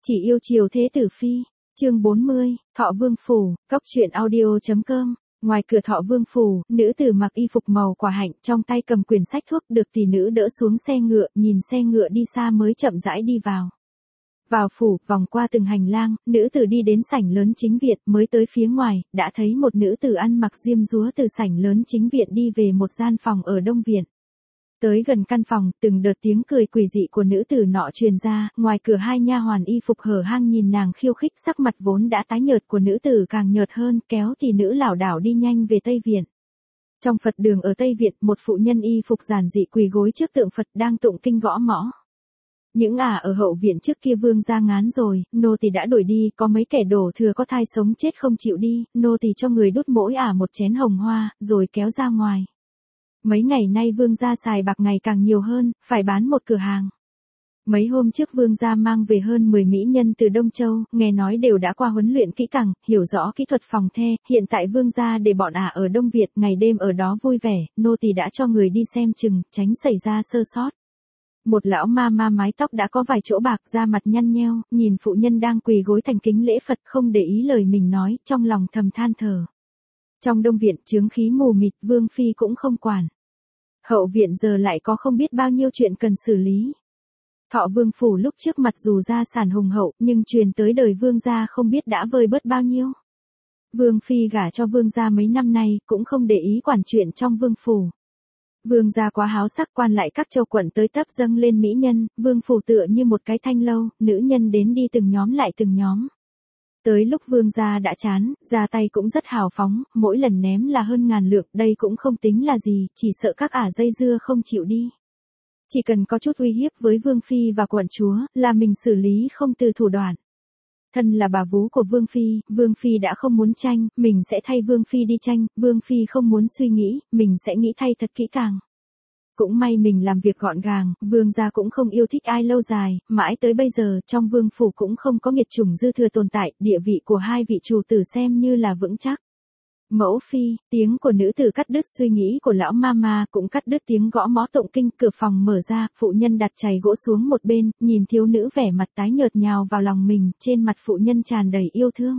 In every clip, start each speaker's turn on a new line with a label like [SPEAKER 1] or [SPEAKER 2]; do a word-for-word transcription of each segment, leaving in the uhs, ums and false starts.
[SPEAKER 1] Chỉ yêu chiều thế tử phi, chương bốn mươi, Thọ Vương Phủ, cốc truyện audio.com. Ngoài cửa Thọ Vương Phủ, nữ tử mặc y phục màu quả hạnh, trong tay cầm quyển sách thuốc, được tỷ nữ đỡ xuống xe ngựa, nhìn xe ngựa đi xa mới chậm rãi đi vào. Vào phủ, vòng qua từng hành lang, nữ tử đi đến sảnh lớn chính viện, mới tới phía ngoài, đã thấy một nữ tử ăn mặc diêm dúa từ sảnh lớn chính viện đi về một gian phòng ở đông viện. Tới gần căn phòng, từng đợt tiếng cười quỷ dị của nữ tử nọ truyền ra, ngoài cửa hai nha hoàn y phục hở hang nhìn nàng khiêu khích, sắc mặt vốn đã tái nhợt của nữ tử càng nhợt hơn, kéo tỷ nữ lảo đảo đi nhanh về Tây Viện. Trong Phật đường ở Tây Viện, một phụ nhân y phục giản dị quỳ gối trước tượng Phật đang tụng kinh gõ mõ. Những ả ở hậu viện trước kia vương ra ngán rồi, nô tỳ đã đuổi đi, có mấy kẻ đổ thừa có thai sống chết không chịu đi, nô tỳ cho người đút mỗi ả một chén hồng hoa, rồi kéo ra ngoài. Mấy ngày nay vương gia xài bạc ngày càng nhiều hơn, phải bán một cửa hàng. Mấy hôm trước vương gia mang về hơn mười mỹ nhân từ Đông Châu, nghe nói đều đã qua huấn luyện kỹ càng, hiểu rõ kỹ thuật phòng the, hiện tại vương gia để bọn ả ở Đông Việt, ngày đêm ở đó vui vẻ, nô tỳ đã cho người đi xem chừng, tránh xảy ra sơ sót. Một lão ma ma mái tóc đã có vài chỗ bạc, da mặt nhăn nheo, nhìn phụ nhân đang quỳ gối thành kính lễ Phật không để ý lời mình nói, trong lòng thầm than thở. Trong Đông Viện chướng khí mù mịt, vương phi cũng không quản. Hậu viện giờ lại có không biết bao nhiêu chuyện cần xử lý. Thọ Vương Phủ lúc trước mặc dù gia sản hùng hậu, nhưng truyền tới đời vương gia không biết đã vơi bớt bao nhiêu. Vương phi gả cho vương gia mấy năm nay, cũng không để ý quản chuyện trong vương phủ. Vương gia quá háo sắc, quan lại các châu quận tới tấp dâng lên mỹ nhân, vương phủ tựa như một cái thanh lâu, nữ nhân đến đi từng nhóm lại từng nhóm. Tới lúc vương gia đã chán, ra tay cũng rất hào phóng, mỗi lần ném là hơn ngàn lượng, đây cũng không tính là gì, chỉ sợ các ả dây dưa không chịu đi. Chỉ cần có chút uy hiếp với vương phi và quận chúa, là mình xử lý không từ thủ đoạn. Thân là bà vú của vương phi, vương phi đã không muốn tranh, mình sẽ thay vương phi đi tranh, vương phi không muốn suy nghĩ, mình sẽ nghĩ thay thật kỹ càng. Cũng may mình làm việc gọn gàng, vương gia cũng không yêu thích ai lâu dài, mãi tới bây giờ trong vương phủ cũng không có nghiệt chủng dư thừa tồn tại, địa vị của hai vị chủ tử xem như là vững chắc. Mẫu phi, tiếng của nữ tử cắt đứt suy nghĩ của lão mama, cũng cắt đứt tiếng gõ mõ tụng kinh, cửa phòng mở ra, phụ nhân đặt chày gỗ xuống một bên, nhìn thiếu nữ vẻ mặt tái nhợt nhào vào lòng mình, trên mặt phụ nhân tràn đầy yêu thương.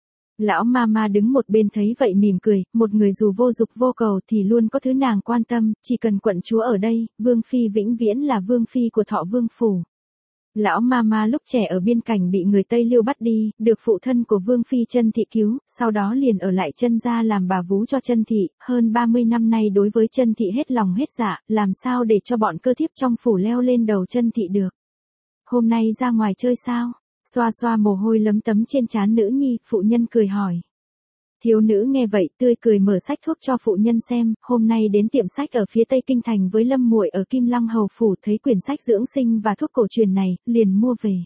[SPEAKER 1] Lão mama đứng một bên thấy vậy mỉm cười, một người dù vô dục vô cầu thì luôn có thứ nàng quan tâm, chỉ cần quận chúa ở đây, vương phi vĩnh viễn là vương phi của Thọ Vương Phủ. Lão mama lúc trẻ ở biên cảnh bị người Tây Liêu bắt đi, được phụ thân của vương phi Chân Thị cứu, sau đó liền ở lại Chân gia làm bà vú cho Chân Thị, hơn ba mươi năm nay đối với Chân Thị hết lòng hết dạ, làm sao để cho bọn cơ thiếp trong phủ leo lên đầu Chân Thị được. Hôm nay ra ngoài chơi sao? Xoa xoa mồ hôi lấm tấm trên trán nữ nhi, phụ nhân cười hỏi. Thiếu nữ nghe vậy tươi cười mở sách thuốc cho phụ nhân xem, hôm nay đến tiệm sách ở phía Tây Kinh Thành với Lâm muội ở Kim Lăng Hầu Phủ thấy quyển sách dưỡng sinh và thuốc cổ truyền này, liền mua về.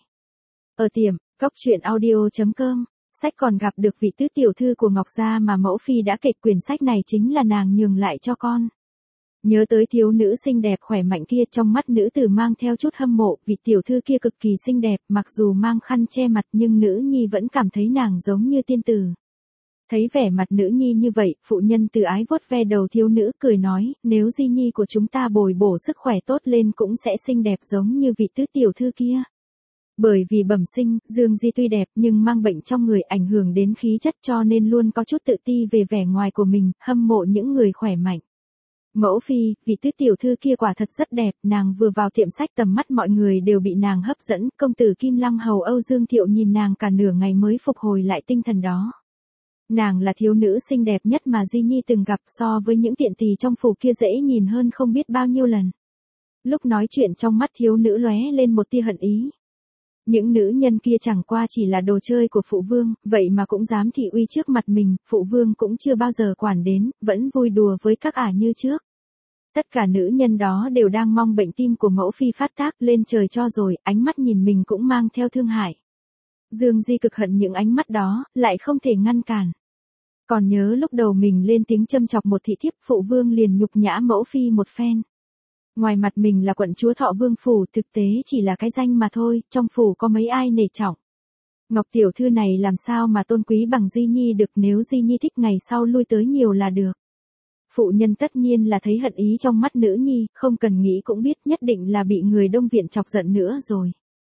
[SPEAKER 1] Ở tiệm, cốc truyện audio.com, sách còn gặp được vị tứ tiểu thư của Ngọc Gia mà mẫu phi đã kể, quyển sách này chính là nàng nhường lại cho con. Nhớ tới thiếu nữ xinh đẹp khỏe mạnh kia, trong mắt nữ tử mang theo chút hâm mộ, vị tiểu thư kia cực kỳ xinh đẹp, mặc dù mang khăn che mặt nhưng nữ nhi vẫn cảm thấy nàng giống như tiên tử. Thấy vẻ mặt nữ nhi như vậy, phụ nhân từ ái vuốt ve đầu thiếu nữ cười nói, nếu di nhi của chúng ta bồi bổ sức khỏe tốt lên cũng sẽ xinh đẹp giống như vị tứ tiểu thư kia. Bởi vì bẩm sinh, Dương Di tuy đẹp nhưng mang bệnh trong người ảnh hưởng đến khí chất cho nên luôn có chút tự ti về vẻ ngoài của mình, hâm mộ những người khỏe mạnh. Mẫu phi, vị tứ tiểu thư kia quả thật rất đẹp, nàng vừa vào tiệm sách tầm mắt mọi người đều bị nàng hấp dẫn, công tử Kim Lăng Hầu Âu Dương Thiệu nhìn nàng cả nửa ngày mới phục hồi lại tinh thần đó. Nàng là thiếu nữ xinh đẹp nhất mà Di Nhi từng gặp, so với những tiện tỳ trong phủ kia dễ nhìn hơn không biết bao nhiêu lần. Lúc nói chuyện trong mắt thiếu nữ lóe lên một tia hận ý. Những nữ nhân kia chẳng qua chỉ là đồ chơi của phụ vương, vậy mà cũng dám thị uy trước mặt mình, phụ vương cũng chưa bao giờ quản đến, vẫn vui đùa với các ả như trước. Tất cả nữ nhân đó đều đang mong bệnh tim của mẫu phi phát tác lên trời cho rồi, ánh mắt nhìn mình cũng mang theo thương hại. Dương Di cực hận những ánh mắt đó, lại không thể ngăn cản. Còn nhớ lúc đầu mình lên tiếng châm chọc một thị thiếp, phụ vương liền nhục nhã mẫu phi một phen. Ngoài mặt mình là quận chúa Thọ Vương Phủ, thực tế chỉ là cái danh mà thôi, trong phủ có mấy ai nể trọng. Ngọc tiểu thư này làm sao mà tôn quý bằng Di Nhi được, nếu Di Nhi thích ngày sau lui tới nhiều là được. Phụ nhân tất nhiên là thấy hận ý trong mắt nữ nhi, không cần nghĩ cũng biết nhất định là bị người Đông Viện chọc giận nữa rồi.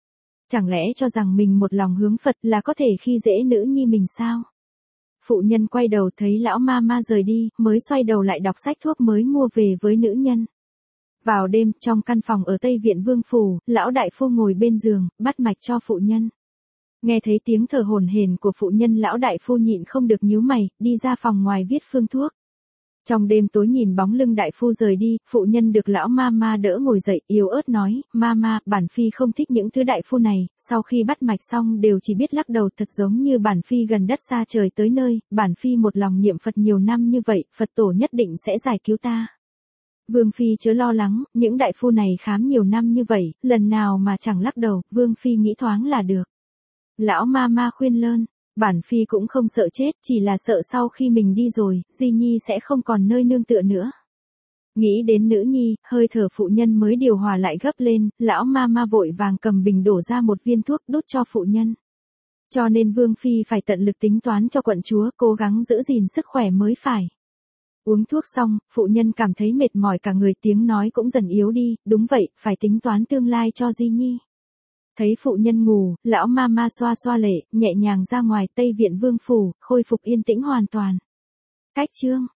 [SPEAKER 1] Chẳng lẽ cho rằng mình một lòng hướng Phật là có thể khi dễ nữ nhi mình sao? Phụ nhân quay đầu thấy lão ma ma rời đi, mới xoay đầu lại đọc sách thuốc mới mua về với nữ nhân. Vào đêm, trong căn phòng ở Tây Viện Vương Phủ, lão đại phu ngồi bên giường, bắt mạch cho phụ nhân. Nghe thấy tiếng thở hổn hển của phụ nhân, lão đại phu nhịn không được nhíu mày, đi ra phòng ngoài viết phương thuốc. Trong đêm tối nhìn bóng lưng đại phu rời đi, phụ nhân được lão ma ma đỡ ngồi dậy, yếu ớt nói, ma ma, bản phi không thích những thứ đại phu này, sau khi bắt mạch xong đều chỉ biết lắc đầu, thật giống như bản phi gần đất xa trời tới nơi, bản phi một lòng niệm Phật nhiều năm như vậy, Phật tổ nhất định sẽ giải cứu ta. Vương phi chớ lo lắng, những đại phu này khám nhiều năm như vậy, lần nào mà chẳng lắc đầu, Vương phi nghĩ thoáng là được. Lão ma ma khuyên lơn. Bản phi cũng không sợ chết, chỉ là sợ sau khi mình đi rồi, Di Nhi sẽ không còn nơi nương tựa nữa. Nghĩ đến nữ nhi, hơi thở phụ nhân mới điều hòa lại gấp lên, lão ma ma vội vàng cầm bình đổ ra một viên thuốc đút cho phụ nhân. Cho nên Vương phi phải tận lực tính toán cho quận chúa, cố gắng giữ gìn sức khỏe mới phải. Uống thuốc xong, phụ nhân cảm thấy mệt mỏi cả người, tiếng nói cũng dần yếu đi, đúng vậy, phải tính toán tương lai cho Di Nhi. Thấy phụ nhân ngủ, lão ma ma xoa xoa lệ, nhẹ nhàng ra ngoài Tây Viện Vương Phủ, khôi phục yên tĩnh hoàn toàn. Cách chương